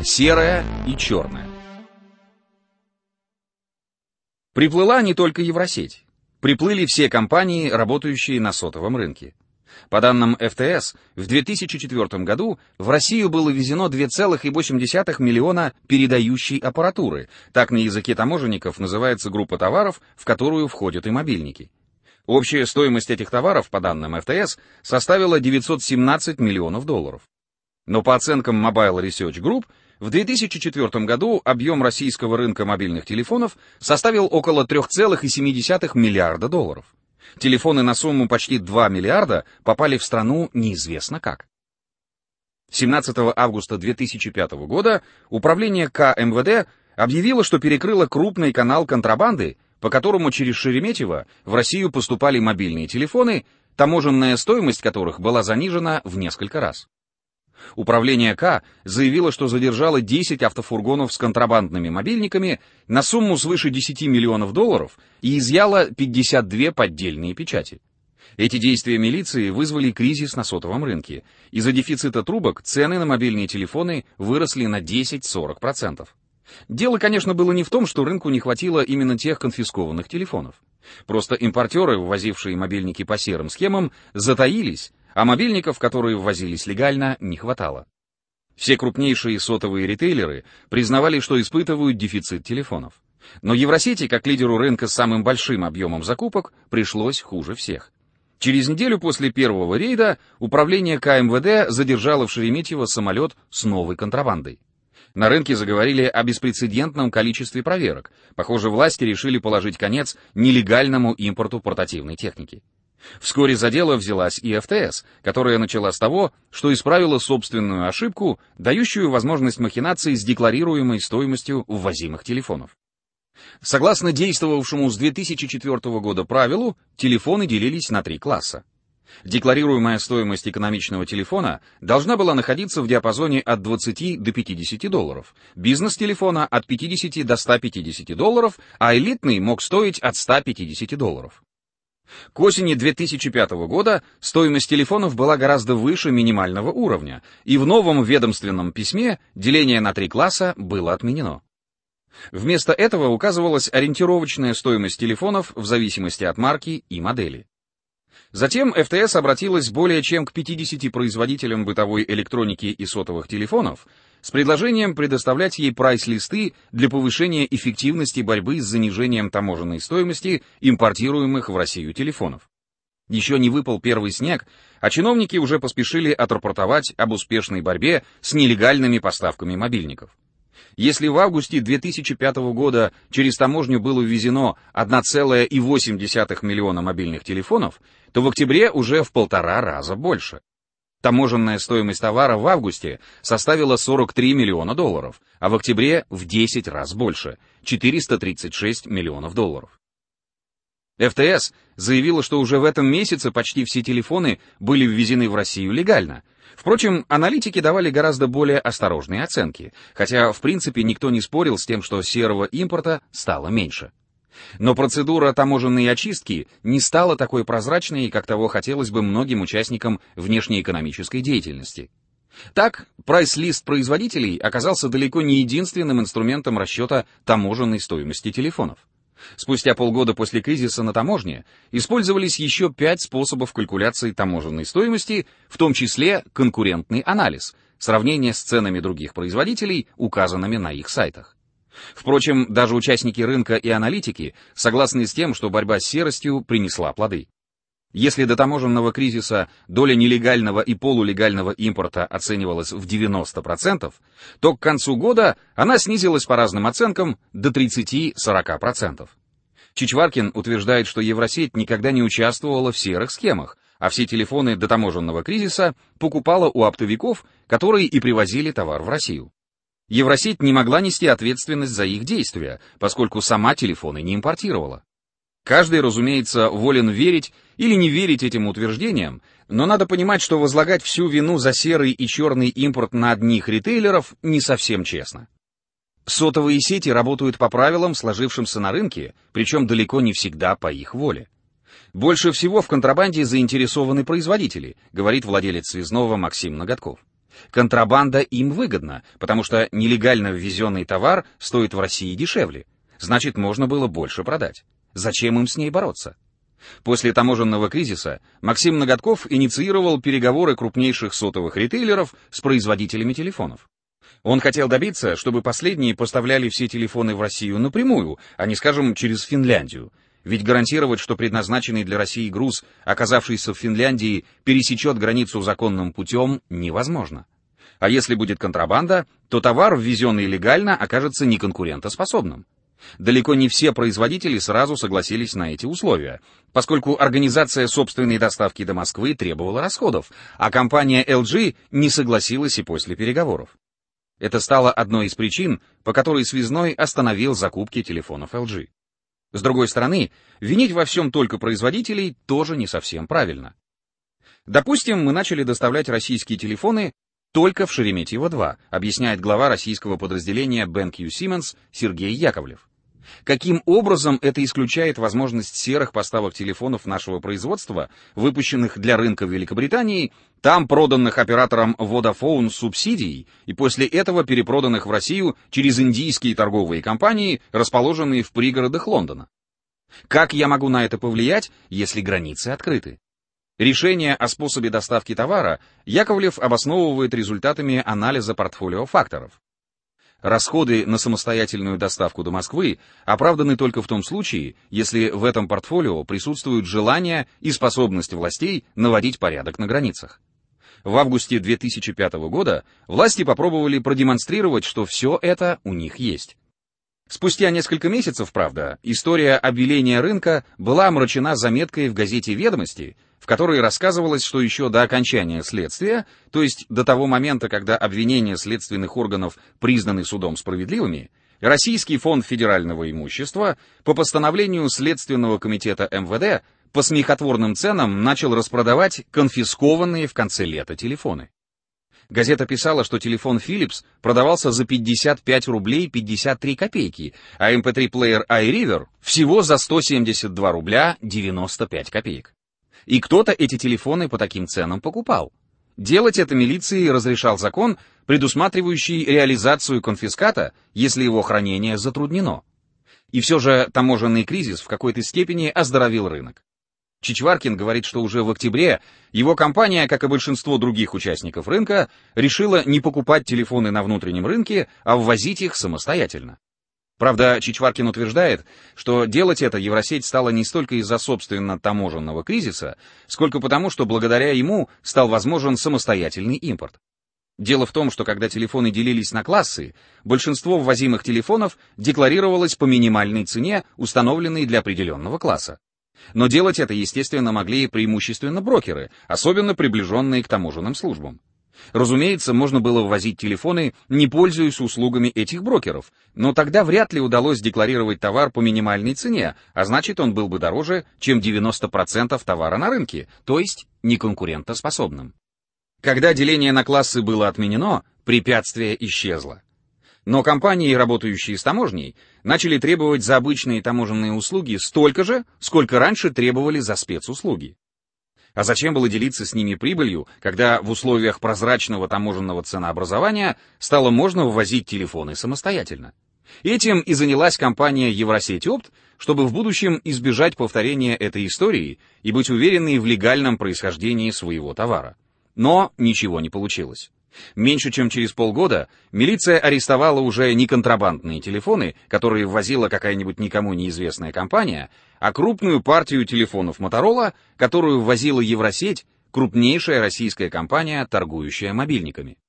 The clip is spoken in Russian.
Серая и черная. Приплыла не только Евросеть. Приплыли все компании, работающие на сотовом рынке. По данным ФТС, в 2004 году в Россию было ввезено 2,8 миллиона передающей аппаратуры. Так на языке таможенников называется группа товаров, в которую входят и мобильники. Общая стоимость этих товаров, по данным ФТС, составила 917 миллионов долларов. Но по оценкам Mobile Research Group, в 2004 году объем российского рынка мобильных телефонов составил около 3,7 миллиарда долларов. Телефоны на сумму почти 2 миллиарда попали в страну неизвестно как. 17 августа 2005 года управление КМВД объявило, что перекрыло крупный канал контрабанды, по которому через Шереметьево в Россию поступали мобильные телефоны, таможенная стоимость которых была занижена в несколько раз. Управление К заявило, что задержало 10 автофургонов с контрабандными мобильниками на сумму свыше 10 миллионов долларов и изъяло 52 поддельные печати. Эти действия милиции вызвали кризис на сотовом рынке. Из-за дефицита трубок цены на мобильные телефоны выросли на 10-40%. Дело, конечно, было не в том, что рынку не хватило именно тех конфискованных телефонов. Просто импортеры, ввозившие мобильники по серым схемам, затаились, а мобильников, которые ввозились легально, не хватало. Все крупнейшие сотовые ритейлеры признавали, что испытывают дефицит телефонов. Но Евросети, как лидеру рынка с самым большим объемом закупок, пришлось хуже всех. Через неделю после первого рейда управление КМВД задержало в Шереметьево самолет с новой контрабандой. На рынке заговорили о беспрецедентном количестве проверок. Похоже, власти решили положить конец нелегальному импорту портативной техники. Вскоре за дело взялась и ФТС, которая начала с того, что исправила собственную ошибку, дающую возможность махинаций с декларируемой стоимостью ввозимых телефонов. Согласно действовавшему с 2004 года правилу, телефоны делились на 3 класса. Декларируемая стоимость экономичного телефона должна была находиться в диапазоне от 20 до 50 долларов, бизнес-телефона от 50 до 150 долларов, а элитный мог стоить от 150 долларов. К осени 2005 года стоимость телефонов была гораздо выше минимального уровня, и в новом ведомственном письме деление на 3 класса было отменено. Вместо этого указывалась ориентировочная стоимость телефонов в зависимости от марки и модели. Затем ФТС обратилась более чем к 50 производителям бытовой электроники и сотовых телефонов с предложением предоставлять ей прайс-листы для повышения эффективности борьбы с занижением таможенной стоимости импортируемых в Россию телефонов. Еще не выпал первый снег, а чиновники уже поспешили отрапортовать об успешной борьбе с нелегальными поставками мобильников. Если в августе 2005 года через таможню было ввезено 1,8 миллиона мобильных телефонов, то в октябре уже в 1,5 раза больше. Таможенная стоимость товара в августе составила 43 миллиона долларов, а в октябре в 10 раз больше — 436 миллионов долларов. ФТС заявила, что уже в этом месяце почти все телефоны были ввезены в Россию легально. Впрочем, аналитики давали гораздо более осторожные оценки, хотя в принципе никто не спорил с тем, что серого импорта стало меньше. Но процедура таможенной очистки не стала такой прозрачной, как того хотелось бы многим участникам внешнеэкономической деятельности. Так, прайс-лист производителей оказался далеко не единственным инструментом расчета таможенной стоимости телефонов. Спустя полгода после кризиса на таможне использовались еще 5 способов калькуляции таможенной стоимости, в том числе конкурентный анализ, сравнение с ценами других производителей, указанными на их сайтах. Впрочем, даже участники рынка и аналитики согласны с тем, что борьба с серостью принесла плоды. Если до таможенного кризиса доля нелегального и полулегального импорта оценивалась в 90%, то к концу года она снизилась по разным оценкам до 30-40%. Чичваркин утверждает, что Евросеть никогда не участвовала в серых схемах, а все телефоны до таможенного кризиса покупала у оптовиков, которые и привозили товар в Россию. Евросеть не могла нести ответственность за их действия, поскольку сама телефоны не импортировала. Каждый, разумеется, волен верить или не верить этим утверждениям, но надо понимать, что возлагать всю вину за серый и черный импорт на одних ритейлеров не совсем честно. Сотовые сети работают по правилам, сложившимся на рынке, причем далеко не всегда по их воле. Больше всего в контрабанде заинтересованы производители, говорит владелец связного Максим Ноготков. Контрабанда им выгодна, потому что нелегально ввезенный товар стоит в России дешевле. Значит, можно было больше продать. Зачем им с ней бороться? После таможенного кризиса Максим Ноготков инициировал переговоры крупнейших сотовых ритейлеров с производителями телефонов. Он хотел добиться, чтобы последние поставляли все телефоны в Россию напрямую, а не, скажем, через Финляндию. Ведь гарантировать, что предназначенный для России груз, оказавшийся в Финляндии, пересечет границу законным путем, невозможно. А если будет контрабанда, то товар, ввезенный легально, окажется неконкурентоспособным. Далеко не все производители сразу согласились на эти условия, поскольку организация собственной доставки до Москвы требовала расходов, а компания LG не согласилась и после переговоров. Это стало одной из причин, по которой связной остановил закупки телефонов LG. С другой стороны, винить во всем только производителей тоже не совсем правильно. Допустим, мы начали доставлять российские телефоны только в Шереметьево-2, объясняет глава российского подразделения BenQ Siemens Сергей Яковлев. Каким образом это исключает возможность серых поставок телефонов нашего производства, выпущенных для рынка Великобритании, там проданных операторам Vodafone с субсидией и после этого перепроданных в Россию через индийские торговые компании, расположенные в пригородах Лондона? Как я могу на это повлиять, если границы открыты? Решение о способе доставки товара Яковлев обосновывает результатами анализа портфолио факторов. Расходы на самостоятельную доставку до Москвы оправданы только в том случае, если в этом портфолио присутствуют желание и способность властей наводить порядок на границах. В августе 2005 года власти попробовали продемонстрировать, что все это у них есть. Спустя несколько месяцев, правда, история обеления рынка была омрачена заметкой в газете «Ведомости», в которой рассказывалось, что еще до окончания следствия, то есть до того момента, когда обвинения следственных органов признаны судом справедливыми, Российский фонд федерального имущества по постановлению Следственного комитета МВД по смехотворным ценам начал распродавать конфискованные в конце лета телефоны. Газета писала, что телефон Philips продавался за 55 рублей 53 копейки, а MP3-плеер iRiver всего за 172 рубля 95 копеек. И кто-то эти телефоны по таким ценам покупал. Делать это милиции разрешал закон, предусматривающий реализацию конфиската, если его хранение затруднено. И все же таможенный кризис в какой-то степени оздоровил рынок. Чичваркин говорит, что уже в октябре его компания, как и большинство других участников рынка, решила не покупать телефоны на внутреннем рынке, а ввозить их самостоятельно. Правда, Чичваркин утверждает, что делать это Евросеть стала не столько из-за собственно таможенного кризиса, сколько потому, что благодаря ему стал возможен самостоятельный импорт. Дело в том, что когда телефоны делились на классы, большинство ввозимых телефонов декларировалось по минимальной цене, установленной для определенного класса. Но делать это, естественно, могли преимущественно брокеры, особенно приближенные к таможенным службам. Разумеется, можно было ввозить телефоны, не пользуясь услугами этих брокеров, но тогда вряд ли удалось декларировать товар по минимальной цене, а значит, он был бы дороже, чем 90% товара на рынке, то есть неконкурентоспособным. Когда деление на классы было отменено, препятствие исчезло. Но компании, работающие с таможней, начали требовать за обычные таможенные услуги столько же, сколько раньше требовали за спецуслуги. А зачем было делиться с ними прибылью, когда в условиях прозрачного таможенного ценообразования стало можно ввозить телефоны самостоятельно? Этим и занялась компания Евросеть Опт, чтобы в будущем избежать повторения этой истории и быть уверенной в легальном происхождении своего товара. Но ничего не получилось. Меньше чем через полгода милиция арестовала уже не контрабандные телефоны, которые ввозила какая-нибудь никому неизвестная компания, а крупную партию телефонов Motorola, которую ввозила Евросеть, крупнейшая российская компания, торгующая мобильниками.